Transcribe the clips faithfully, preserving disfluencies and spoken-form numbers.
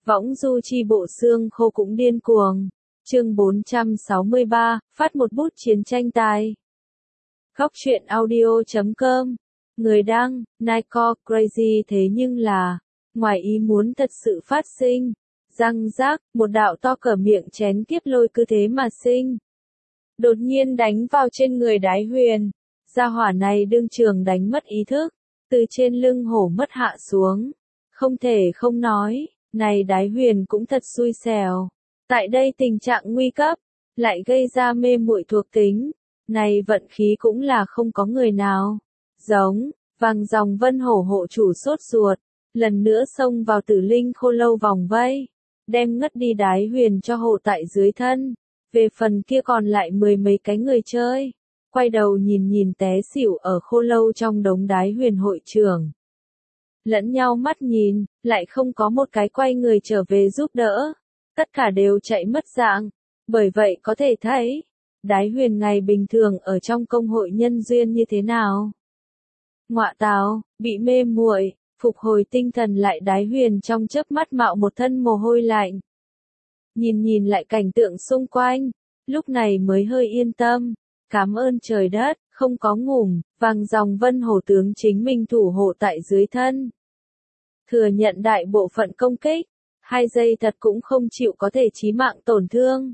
Võng du chi bộ xương khô cũng điên cuồng. Chương bốn trăm sáu mươi ba, phát một bút chiến tranh tài. Góc truyện audio chấm com. Người đăng, Nico Crazy thế nhưng là, ngoài ý muốn thật sự phát sinh. Răng rác, một đạo to cỡ miệng chén kiếp lôi cứ thế mà sinh. Đột nhiên đánh vào trên người Đái Huyền. Gia hỏa này đương trường đánh mất ý thức. Từ trên lưng hổ mất hạ xuống. Không thể không nói, này Đái Huyền cũng thật xui xẻo. Tại đây tình trạng nguy cấp, lại gây ra mê muội thuộc tính. Này vận khí cũng là không có người nào. Giống, vàng dòng vân hổ hộ chủ sốt ruột. Lần nữa xông vào tử linh khô lâu vòng vây. Đem ngất đi Đái Huyền cho hộ tại dưới thân. Về phần kia còn lại mười mấy cái người chơi. Quay đầu nhìn nhìn té xỉu ở khô lâu trong đống Đái Huyền hội trưởng. Lẫn nhau mắt nhìn, lại không có một cái quay người trở về giúp đỡ. Tất cả đều chạy mất dạng. Bởi vậy có thể thấy, Đái Huyền ngày bình thường ở trong công hội nhân duyên như thế nào. Ngọa tào, bị mê muội, phục hồi tinh thần lại Đái Huyền trong chớp mắt mạo một thân mồ hôi lạnh. Nhìn nhìn lại cảnh tượng xung quanh, lúc này mới hơi yên tâm. Cảm ơn trời đất, không có ngủm, vàng dòng vân hổ tướng chính mình thủ hộ tại dưới thân. Thừa nhận đại bộ phận công kích, hai giây thật cũng không chịu có thể chí mạng tổn thương.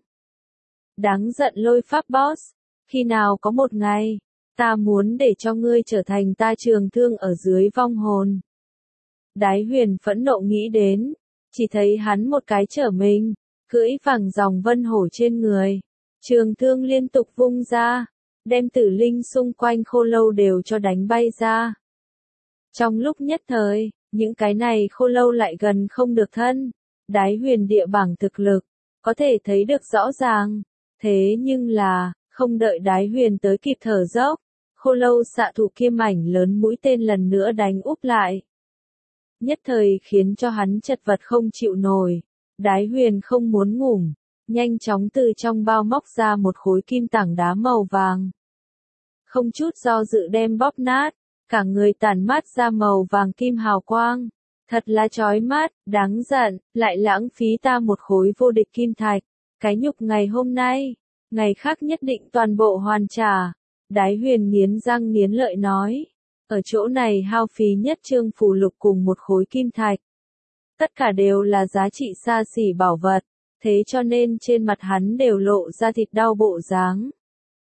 Đáng giận lôi pháp boss, khi nào có một ngày, ta muốn để cho ngươi trở thành ta trường thương ở dưới vong hồn. Đái Huyền phẫn nộ nghĩ đến, chỉ thấy hắn một cái trở mình, cưỡi vàng dòng vân hổ trên người. Trường thương liên tục vung ra, đem tử linh xung quanh khô lâu đều cho đánh bay ra. Trong lúc nhất thời, những cái này khô lâu lại gần không được thân. Đái Huyền địa bảng thực lực, có thể thấy được rõ ràng. Thế nhưng là, không đợi Đái Huyền tới kịp thở dốc, khô lâu xạ thủ kia mảnh lớn mũi tên lần nữa đánh úp lại. Nhất thời khiến cho hắn chật vật không chịu nổi. Đái Huyền không muốn ngủm, nhanh chóng từ trong bao móc ra một khối kim tảng đá màu vàng. Không chút do dự đem bóp nát, cả người tản mát ra màu vàng kim hào quang. Thật là chói mắt, đáng giận, lại lãng phí ta một khối vô địch kim thạch. Cái nhục ngày hôm nay, ngày khác nhất định toàn bộ hoàn trả. Đái Huyền nghiến răng nghiến lợi nói. Ở chỗ này hao phí nhất trương phù lục cùng một khối kim thạch. Tất cả đều là giá trị xa xỉ bảo vật, thế cho nên trên mặt hắn đều lộ ra thịt đau bộ dáng.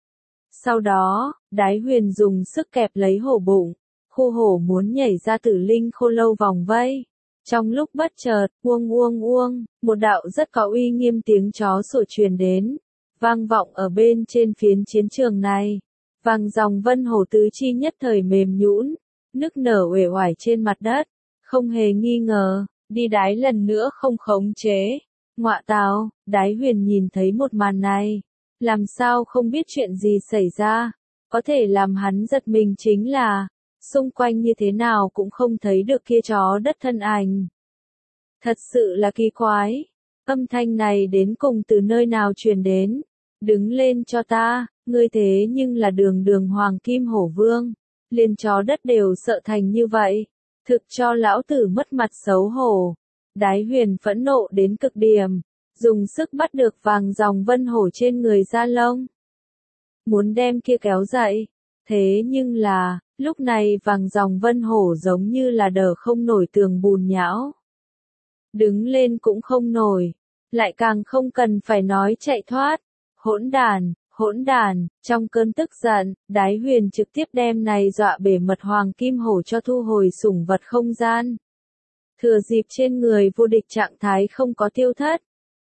Sau đó, Đái Huyền dùng sức kẹp lấy hổ bụng, khu hổ muốn nhảy ra tử linh khô lâu vòng vây. Trong lúc bất chợt, uông uông uông, một đạo rất có uy nghiêm tiếng chó sủa truyền đến, vang vọng ở bên trên phiến chiến trường này. Vàng dòng vân hổ tứ chi nhất thời mềm nhũn, nức nở uể oải trên mặt đất, không hề nghi ngờ, đi đái lần nữa không khống chế. Ngọa tào, Đái Huyền nhìn thấy một màn này, làm sao không biết chuyện gì xảy ra, có thể làm hắn giật mình chính là, xung quanh như thế nào cũng không thấy được kia chó đất thân ảnh. Thật sự là kỳ quái, âm thanh này đến cùng từ nơi nào truyền đến, đứng lên cho ta, ngươi thế nhưng là đường đường hoàng kim hổ vương, liền chó đất đều sợ thành như vậy, thực cho lão tử mất mặt xấu hổ. Đái Huyền phẫn nộ đến cực điểm, dùng sức bắt được vàng dòng vân hổ trên người da lông. Muốn đem kia kéo dậy, thế nhưng là, lúc này vàng dòng vân hổ giống như là đờ không nổi tường bùn nhão. Đứng lên cũng không nổi, lại càng không cần phải nói chạy thoát. Hỗn đàn, hỗn đàn, trong cơn tức giận, Đái Huyền trực tiếp đem này dọa bể mật hoàng kim hổ cho thu hồi sủng vật không gian. Thừa dịp trên người vô địch trạng thái không có tiêu thất.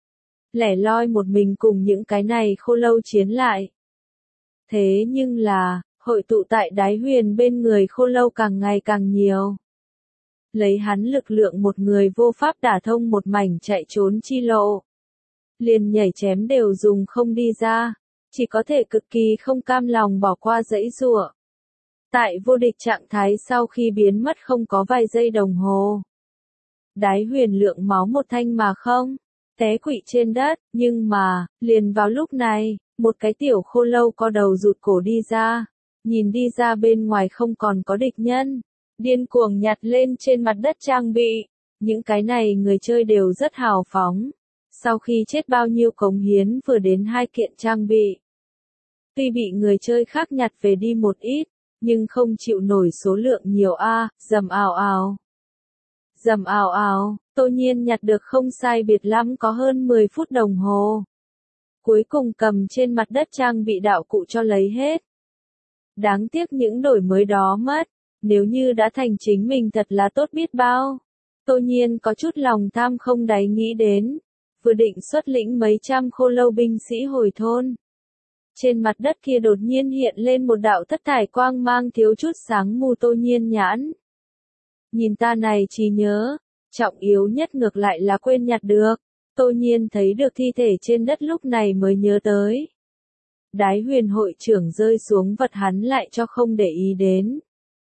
Lẻ loi một mình cùng những cái này khô lâu chiến lại. Thế nhưng là, hội tụ tại Đái Huyền bên người khô lâu càng ngày càng nhiều. Lấy hắn lực lượng một người vô pháp đả thông một mảnh chạy trốn chi lộ. Liền nhảy chém đều dùng không đi ra, chỉ có thể cực kỳ không cam lòng bỏ qua dãy giụa. Tại vô địch trạng thái sau khi biến mất không có vài giây đồng hồ. Đái Huyền lượng máu một thanh mà không, té quỵ trên đất, nhưng mà, liền vào lúc này, một cái tiểu khô lâu co đầu rụt cổ đi ra, nhìn đi ra bên ngoài không còn có địch nhân, điên cuồng nhặt lên trên mặt đất trang bị, Những cái này người chơi đều rất hào phóng. Sau khi chết bao nhiêu cống hiến vừa đến hai kiện trang bị. Tuy bị người chơi khác nhặt về đi một ít, nhưng không chịu nổi số lượng nhiều a, dầm ào ào. Dầm ào ào, Tô Nhiên nhặt được không sai biệt lắm có hơn mười phút đồng hồ. Cuối cùng cầm trên mặt đất trang bị đạo cụ cho lấy hết. Đáng tiếc những đổi mới đó mất, nếu như đã thành chính mình thật là tốt biết bao. Tô Nhiên có chút lòng tham không đáy nghĩ đến, vừa định xuất lĩnh mấy trăm khô lâu binh sĩ hồi thôn. Trên mặt đất kia đột nhiên hiện lên một đạo thất thải quang mang thiếu chút sáng mù Tô Nhiên nhãn. Nhìn ta này trí nhớ, trọng yếu nhất ngược lại là quên nhặt được. Tô Nhiên thấy được thi thể trên đất lúc này mới nhớ tới. Đái huyền hội trưởng rơi xuống vật hắn lại cho không để ý đến.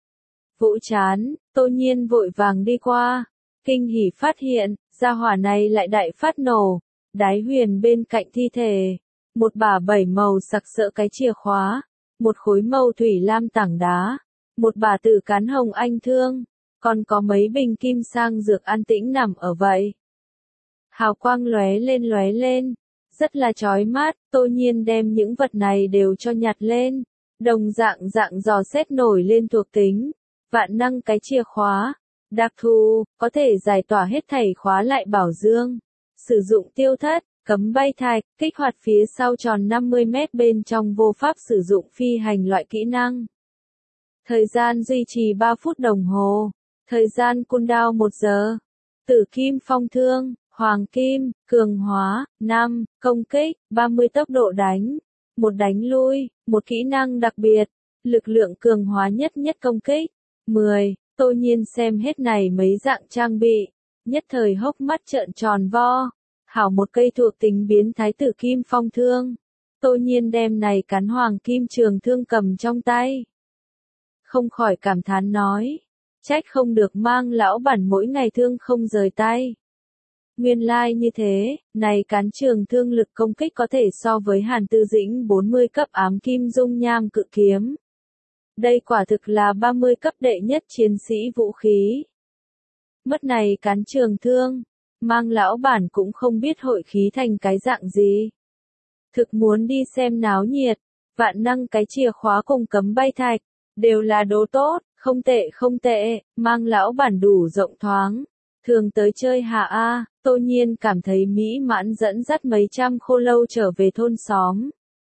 Vỗ chán, Tô Nhiên vội vàng đi qua. Kinh hỉ phát hiện, gia hỏa này lại đại phát nổ. Đái huyền bên cạnh thi thể. Một bả bảy màu sặc sỡ cái chìa khóa. Một khối màu thủy lam tảng đá. Một bả tử cán hồng anh thương. Còn có mấy bình kim sang dược an tĩnh nằm ở vậy. Hào quang lóe lên lóe lên. Rất là chói mắt, Tô Nhiên đem những vật này đều cho nhặt lên. Đồng dạng dạng dò xét nổi lên thuộc tính. Vạn năng cái chìa khóa. Đặc thù, có thể giải tỏa hết thảy khóa lại bảo dương. Sử dụng tiêu thất, cấm bay thạch, kích hoạt phía sau tròn năm mươi mét bên trong vô pháp sử dụng phi hành loại kỹ năng. Thời gian duy trì ba phút đồng hồ. Thời gian cooldown một giờ. Tử kim phong thương, hoàng kim, cường hóa, năm, công kích, ba mươi tốc độ đánh, một đánh lui, một kỹ năng đặc biệt, lực lượng cường hóa nhất nhất công kích, mười. Tô Nhiên xem hết này mấy dạng trang bị, nhất thời hốc mắt trợn tròn vo. Hảo một cây thuộc tính biến thái tử kim phong thương. Tô Nhiên đem này cắn hoàng kim trường thương cầm trong tay. Không khỏi cảm thán nói. Trách không được mang lão bản mỗi ngày thương không rời tay. Nguyên lai like như thế, này cán trường thương lực công kích có thể so với Hàn Tư Dĩnh bốn mươi cấp ám kim dung nham cự kiếm. Đây quả thực là ba mươi cấp đệ nhất chiến sĩ vũ khí. Mất này cán trường thương, mang lão bản cũng không biết hội khí thành cái dạng gì. Thực muốn đi xem náo nhiệt, vạn năng cái chìa khóa cùng cấm bay thạch, đều là đồ tốt, không tệ không tệ, mang lão bản đủ rộng thoáng. Thường tới chơi hạ A, Tô Nhiên cảm thấy mỹ mãn dẫn dắt mấy trăm khô lâu trở về thôn xóm.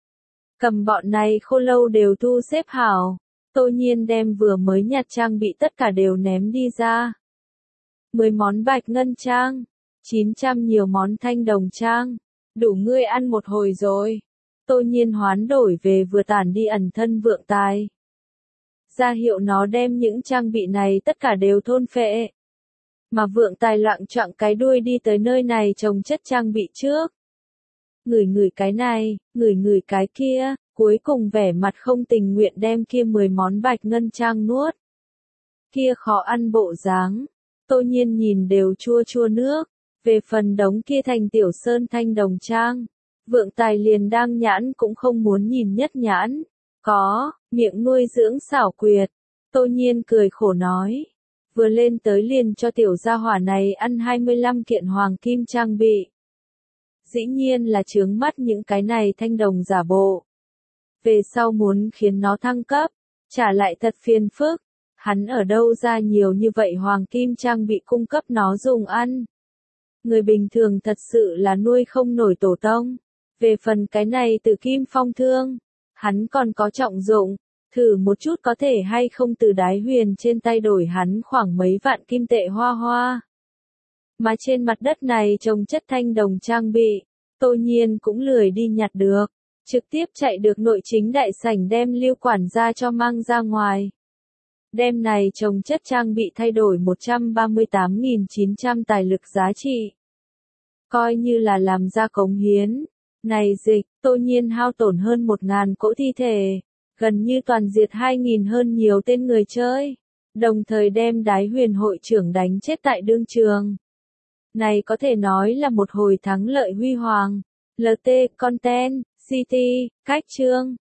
Cầm bọn này khô lâu đều thu xếp hảo. Tô Nhiên đem vừa mới nhặt trang bị tất cả đều ném đi ra. mười món bạch ngân trang, chín trăm nhiều món thanh đồng trang, đủ ngươi ăn một hồi rồi. Tô Nhiên hoán đổi về vừa tản đi ẩn thân vượng tài. Ra hiệu nó đem những trang bị này tất cả đều thôn phệ. Mà vượng tài loạng choạng cái đuôi đi tới nơi này trồng chất trang bị trước. Ngửi ngửi cái này, ngửi ngửi cái kia, cuối cùng vẻ mặt không tình nguyện đem kia mười món bạch ngân trang nuốt. Kia khó ăn bộ dáng. Tô Nhiên nhìn đều chua chua nước. Về phần đống kia thành tiểu sơn thanh đồng trang. Vượng tài liền đang nhãn cũng không muốn nhìn nhất nhãn. Có, miệng nuôi dưỡng xảo quyệt. Tô Nhiên cười khổ nói. Vừa lên tới liền cho tiểu gia hỏa này ăn hai mươi lăm kiện hoàng kim trang bị. Dĩ nhiên là chướng mắt những cái này thanh đồng giả bộ. Về sau muốn khiến nó thăng cấp, trả lại thật phiền phức. Hắn ở đâu ra nhiều như vậy hoàng kim trang bị cung cấp nó dùng ăn. Người bình thường thật sự là nuôi không nổi tổ tông. Về phần cái này từ kim phong thương, hắn còn có trọng dụng. Thử một chút có thể hay không từ đái huyền trên tay đổi hắn khoảng mấy vạn kim tệ hoa hoa. Mà trên mặt đất này trồng chất thanh đồng trang bị, Tô Nhiên cũng lười đi nhặt được. Trực tiếp chạy được nội chính đại sảnh đem lưu quản gia cho mang ra ngoài. Đem này trồng chất trang bị thay đổi một trăm ba mươi tám nghìn chín trăm tài lực giá trị. Coi như là làm ra cống hiến. Này dịch, Tô Nhiên hao tổn hơn một ngàn cỗ thi thể. Gần như toàn diệt hai nghìn hơn nhiều tên người chơi. Đồng thời đem đái huyền hội trưởng đánh chết tại đương trường. Này có thể nói là một hồi thắng lợi huy hoàng. lờ tê, Content, City, Cách chương.